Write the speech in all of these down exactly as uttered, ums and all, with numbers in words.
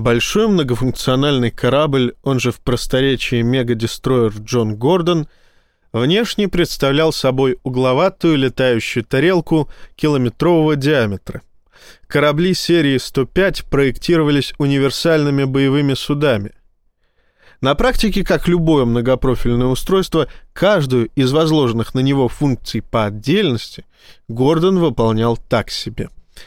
Большой многофункциональный корабль, он же в просторечии мега-дестройер Джон Гордон, внешне представлял собой угловатую летающую тарелку километрового диаметра. Корабли серии сто пять проектировались универсальными боевыми судами. На практике, как любое многопрофильное устройство, каждую из возложенных на него функций по отдельности Гордон выполнял так себе.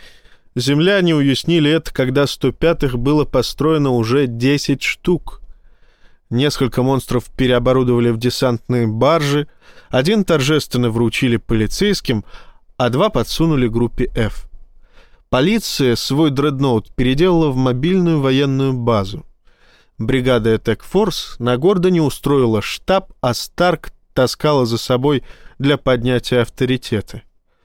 Земляне уяснили это, когда сто пятых было построено уже десять штук. Несколько монстров переоборудовали в десантные баржи, один торжественно вручили полицейским, а два подсунули группе F. Полиция свой дредноут переделала в мобильную военную базу. Бригада Attack Force на Гордоне устроила штаб, а Старк таскала за собой для поднятия авторитета.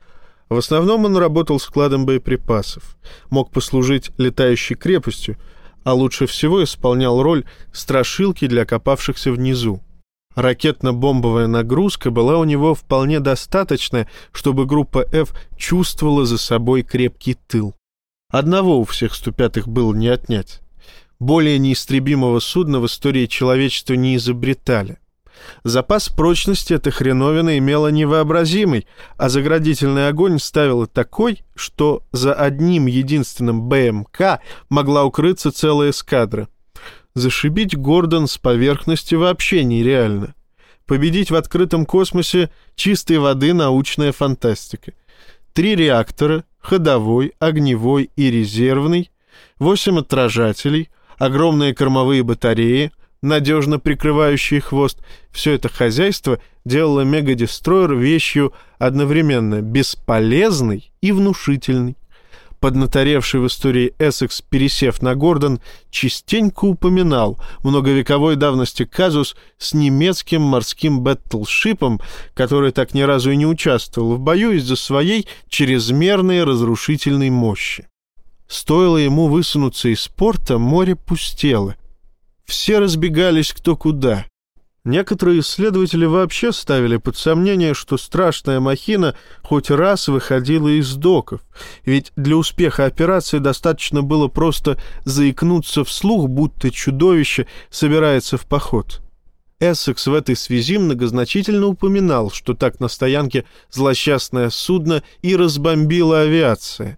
В основном он работал складом боеприпасов, мог послужить летающей крепостью, а лучше всего исполнял роль страшилки для копавшихся внизу. Ракетно-бомбовая нагрузка была у него вполне достаточная, чтобы группа F чувствовала за собой крепкий тыл. Одного у всех сто пятых было не отнять. Более неистребимого судна в истории человечества не изобретали. Запас прочности эта хреновина имела невообразимый, а заградительный огонь ставила такой, что за одним единственным БМК могла укрыться целая эскадра. Зашибить Гордон с поверхности вообще нереально. Победить в открытом космосе чистой воды научная фантастика. Три реактора, ходовой, огневой и резервный, восемь отражателей, огромные кормовые батареи, надежно прикрывающие хвост. Все это хозяйство делало мегадестройер вещью одновременно бесполезной и внушительной. Поднаторевший в истории Эссекс, пересев на Гордон, частенько упоминал многовековой давности казус с немецким морским бэтлшипом, который так ни разу и не участвовал в бою из-за своей чрезмерной разрушительной мощи. Стоило ему высунуться из порта, море пустело. Все разбегались кто куда. Некоторые исследователи вообще ставили под сомнение, что страшная махина хоть раз выходила из доков, ведь для успеха операции достаточно было просто заикнуться вслух, будто чудовище собирается в поход. Эссекс в этой связи многозначительно упоминал, что так на стоянке злосчастное судно и разбомбила авиация.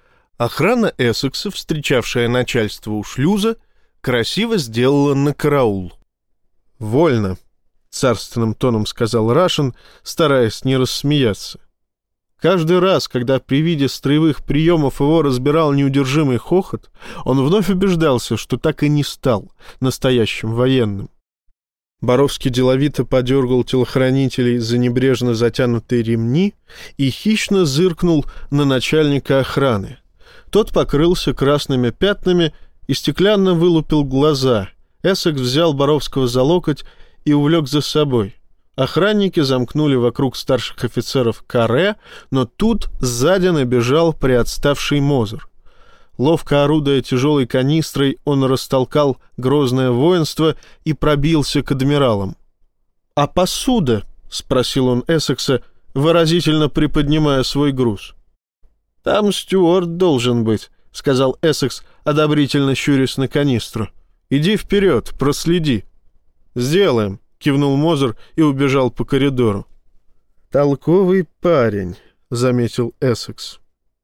Охрана Эссекса, встречавшая начальство у шлюза, красиво сделала на караул. «Вольно», — царственным тоном сказал Рашен, стараясь не рассмеяться. Каждый раз, когда при виде строевых приемов его разбирал неудержимый хохот, он вновь убеждался, что так и не стал настоящим военным. Боровский деловито подергал телохранителей за небрежно затянутые ремни и хищно зыркнул на начальника охраны. Тот покрылся красными пятнами и стеклянно вылупил глаза. Эссекс взял Боровского за локоть и увлек за собой. Охранники замкнули вокруг старших офицеров каре, но тут сзади набежал приотставший Мозер. Ловко орудуя тяжелой канистрой, он растолкал грозное воинство и пробился к адмиралам. «А посуда?» — спросил он Эссекса, выразительно приподнимая свой груз. «Там стюард должен быть», — сказал Эссекс, одобрительно щурясь на канистру. «Иди вперед, проследи». «Сделаем», — кивнул Мозер и убежал по коридору. «Толковый парень», — заметил Эссекс.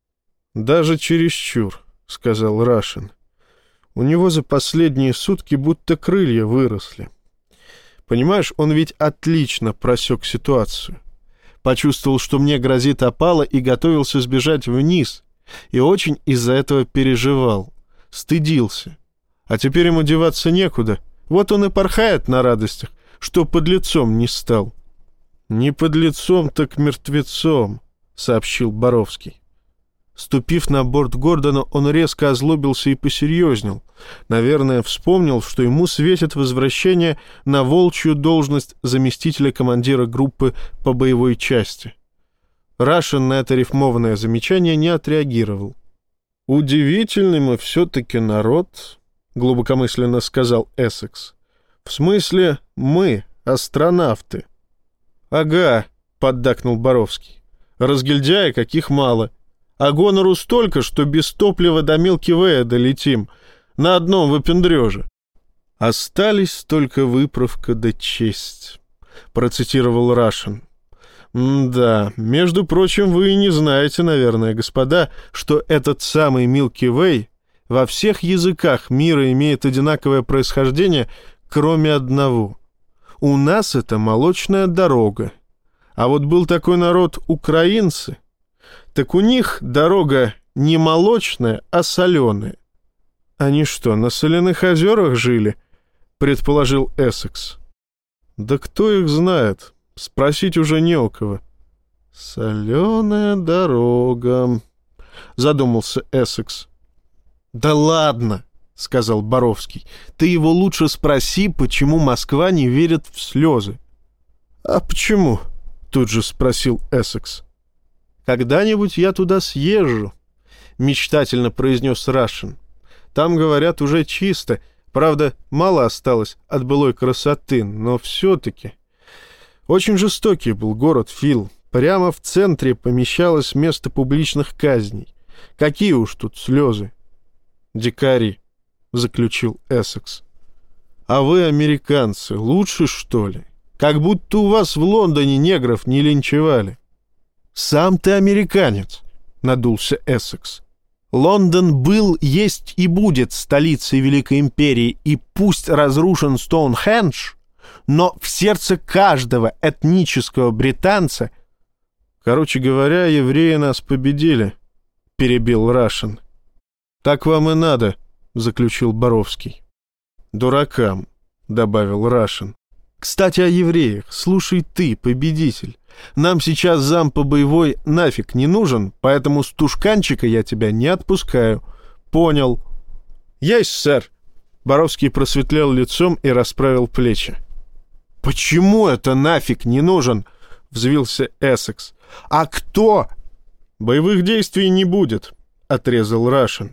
«Даже чересчур», — сказал Рашен. «У него за последние сутки будто крылья выросли. Понимаешь, он ведь отлично просек ситуацию. Почувствовал, что мне грозит опала, и готовился сбежать вниз, и очень из-за этого переживал, стыдился. А теперь ему деваться некуда. Вот он и порхает на радостях, что подлецом не стал». «Не подлецом, так мертвецом», — сообщил Боровский. Ступив на борт Гордона, он резко озлобился и посерьезнел. Наверное, вспомнил, что ему светит возвращение на волчью должность заместителя командира группы по боевой части. Рашен на это рифмованное замечание не отреагировал. «Удивительный мы все-таки народ», — глубокомысленно сказал Эссекс. «В смысле, мы, астронавты». «Ага», — поддакнул Боровский. «Разгильдяи каких мало. А гонору столько, что без топлива до Милки Вэя долетим. на одном выпендрёже. «Остались только выправка да честь», — процитировал Рашен. «Да, между прочим, вы и не знаете, наверное, господа, что этот самый Milky Way во всех языках мира имеет одинаковое происхождение, кроме одного. У нас это молочная дорога. А вот был такой народ украинцы, так у них дорога не молочная, а соленая». «Они что, на соляных озерах жили?» — предположил Эссекс. «Да кто их знает? Спросить уже не у кого». «Соленая дорога», — задумался Эссекс. «Да ладно», — сказал Боровский. «Ты его лучше спроси, почему Москва не верит в слезы». «А почему?» — тут же спросил Эссекс. «Когда-нибудь я туда съезжу», — мечтательно произнес Рашен. «Там, говорят, уже чисто. Правда, мало осталось от былой красоты, но все-таки...» Очень жестокий был город, Фил. Прямо в центре помещалось место публичных казней. Какие уж тут слезы. «Дикари», — заключил Эссекс. «А вы, американцы, лучше, что ли? Как будто у вас в Лондоне негров не линчевали». «Сам ты американец», — надулся Эссекс. «Лондон был, есть и будет столицей Великой Империи, и пусть разрушен Стоунхендж, но в сердце каждого этнического британца...» «Короче говоря, евреи нас победили», — перебил Рашен. «Так вам и надо», — заключил Боровский. «Дуракам», — добавил Рашен. «Кстати, о евреях. Слушай ты, победитель. Нам сейчас зам по боевой нафиг не нужен, поэтому с тушканчика я тебя не отпускаю. Понял?» «Есть, сэр». Боровский просветлел лицом и расправил плечи. «Почему это нафиг не нужен?» — взвился Эссекс. «А кто?» «Боевых действий не будет», — отрезал Рашен.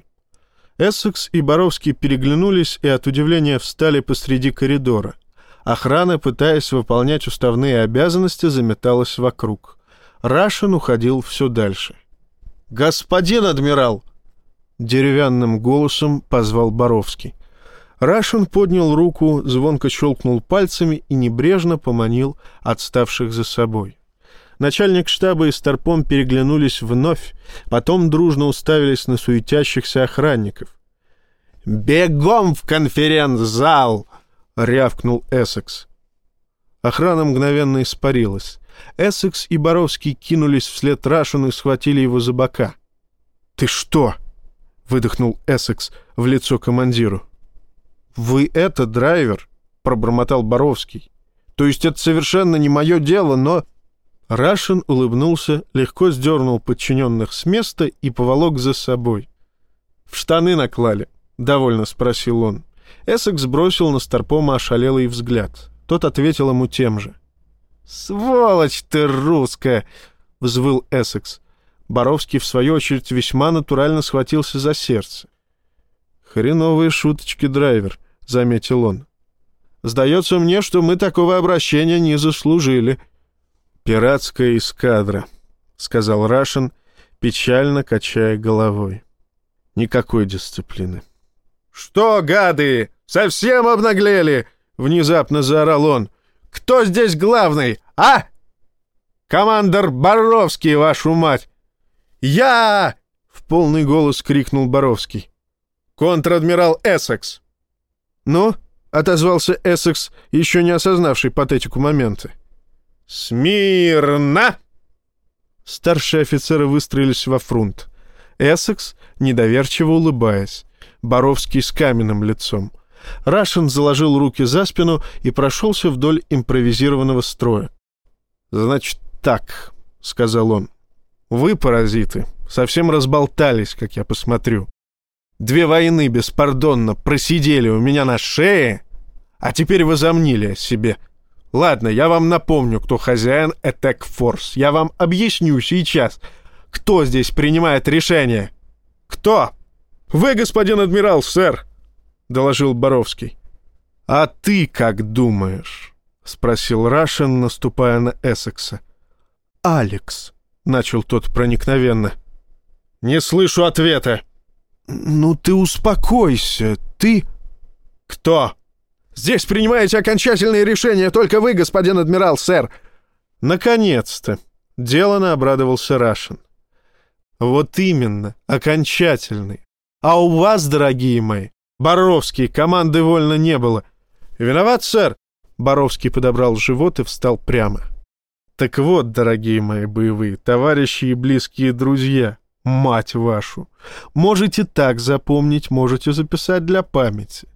Эссекс и Боровский переглянулись и от удивления встали посреди коридора. Охрана, пытаясь выполнять уставные обязанности, заметалась вокруг. Рашен уходил все дальше. «Господин адмирал!» — деревянным голосом позвал Боровский. Рашен поднял руку, звонко щелкнул пальцами и небрежно поманил отставших за собой. Начальник штаба и старпом переглянулись вновь, потом дружно уставились на суетящихся охранников. «Бегом в конференц-зал!» — рявкнул Эссекс. Охрана мгновенно испарилась. Эссекс и Боровский кинулись вслед Рашену и схватили его за бока. «Ты что?» — выдохнул Эссекс в лицо командиру. «Вы это, драйвер?» — пробормотал Боровский. «То есть это совершенно не мое дело, но...» Рашен улыбнулся, легко сдернул подчиненных с места и поволок за собой. «В штаны наклали?» — довольно спросил он. Эссекс бросил на старпома ошалелый взгляд. Тот ответил ему тем же. «Сволочь ты русская!» — взвыл Эссекс. Боровский, в свою очередь, весьма натурально схватился за сердце. «Хреновые шуточки, драйвер», — заметил он. «Сдается мне, что мы такого обращения не заслужили». «Пиратская эскадра», — сказал Рашен, печально качая головой. «Никакой дисциплины». «Что, гады, совсем обнаглели?» — внезапно заорал он. «Кто здесь главный, а? Командор Боровский, вашу мать!» «Я!» — в полный голос крикнул Боровский. «Контр-адмирал Эссекс». «Ну?» — отозвался Эссекс, еще не осознавший патетику момента. «Смирно!» Старшие офицеры выстроились во фрунт. Эссекс, недоверчиво улыбаясь, Боровский с каменным лицом. Рашен заложил руки за спину и прошелся вдоль импровизированного строя. «Значит так», — сказал он, — «вы, паразиты, совсем разболтались, как я посмотрю. Две войны беспардонно просидели у меня на шее, а теперь возомнили о себе. Ладно, я вам напомню, кто хозяин Attack Force. Я вам объясню сейчас, кто здесь принимает решение. Кто?» «Вы, господин адмирал, сэр», — доложил Боровский. «А ты как думаешь?» — спросил Рашен, наступая на Эссекса. «Алекс», — начал тот проникновенно. «Не слышу ответа». «Ну ты успокойся, ты?» «Кто?» «Здесь принимаете окончательные решения только вы, господин адмирал, сэр!» «Наконец-то!» — делано обрадовался Рашен. «Вот именно, окончательный. А у вас, дорогие мои, Боровский, команды вольно не было. Виноват, сэр?» Боровский подобрал живот и встал прямо. «Так вот, дорогие мои боевые товарищи и близкие друзья, мать вашу, можете так запомнить, можете записать для памяти.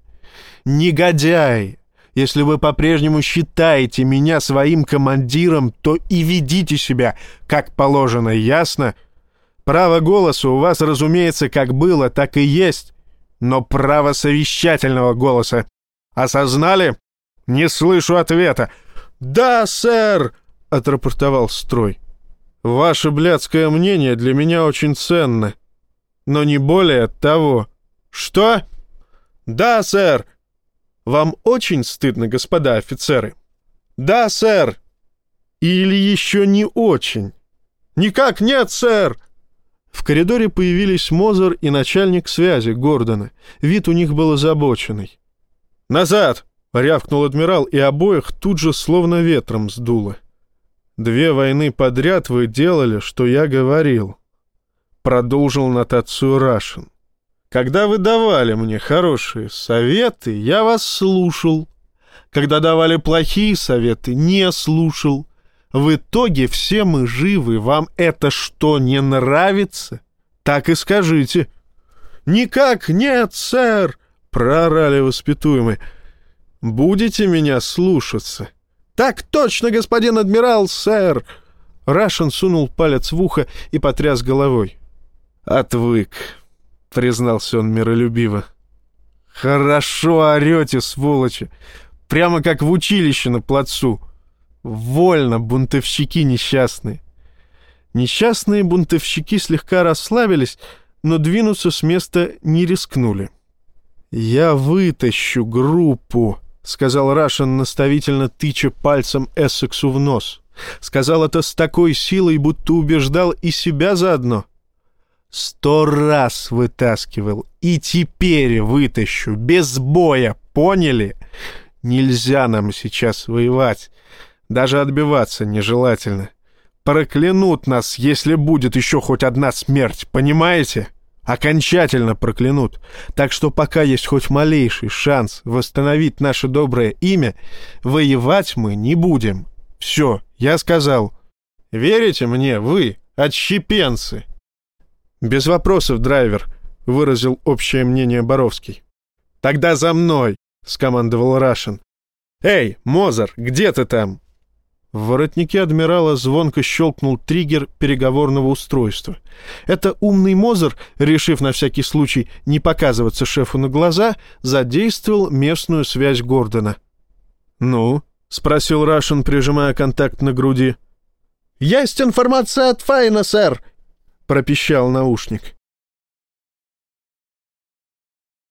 Негодяи! Если вы по-прежнему считаете меня своим командиром, то и ведите себя, как положено, ясно? Право голоса у вас, разумеется, как было, так и есть, но право совещательного голоса. Осознали? Не слышу ответа. «Да, сэр!» — отрапортовал строй. «Ваше блядское мнение для меня очень ценно, но не более того». «Что?» «Да, сэр!» «Вам очень стыдно, господа офицеры?» «Да, сэр!» «Или еще не очень?» «Никак нет, сэр!» В коридоре появились Мозер и начальник связи Гордона. Вид у них был озабоченный. «Назад!» — рявкнул адмирал, и обоих тут же словно ветром сдуло. «Две войны подряд вы делали, что я говорил», — продолжил нотацию Рашен. «Когда вы давали мне хорошие советы, я вас слушал. Когда давали плохие советы, не слушал. В итоге все мы живы. Вам это что, не нравится? Так и скажите». «Никак нет, сэр!» — проорали воспитуемые. «Будете меня слушаться?» «Так точно, господин адмирал, сэр!» Рашен сунул палец в ухо и потряс головой. «Отвык», — признался он миролюбиво. «Хорошо орете, сволочи! Прямо как в училище на плацу. Вольно, бунтовщики несчастные». Несчастные бунтовщики слегка расслабились, но двинуться с места не рискнули. «Я вытащу группу», — сказал Рашен, наставительно тыча пальцем Эссексу в нос. Сказал это с такой силой, будто убеждал и себя заодно. «Сто раз вытаскивал, и теперь вытащу, без боя, поняли? Нельзя нам сейчас воевать, даже отбиваться нежелательно. Проклянут нас, если будет еще хоть одна смерть, понимаете? Окончательно проклянут. Так что пока есть хоть малейший шанс восстановить наше доброе имя, воевать мы не будем. Все, я сказал. Верите мне, вы, отщепенцы?» «Без вопросов, драйвер», — выразил общее мнение Боровский. «Тогда за мной», — скомандовал Рашен. «Эй, Мозер, где ты там?» В воротнике адмирала звонко щелкнул триггер переговорного устройства. Это умный Мозер, решив на всякий случай не показываться шефу на глаза, задействовал местную связь Гордона. «Ну?» — спросил Рашен, прижимая контакт на груди. «Есть информация от Файна, сэр!» — пропищал наушник.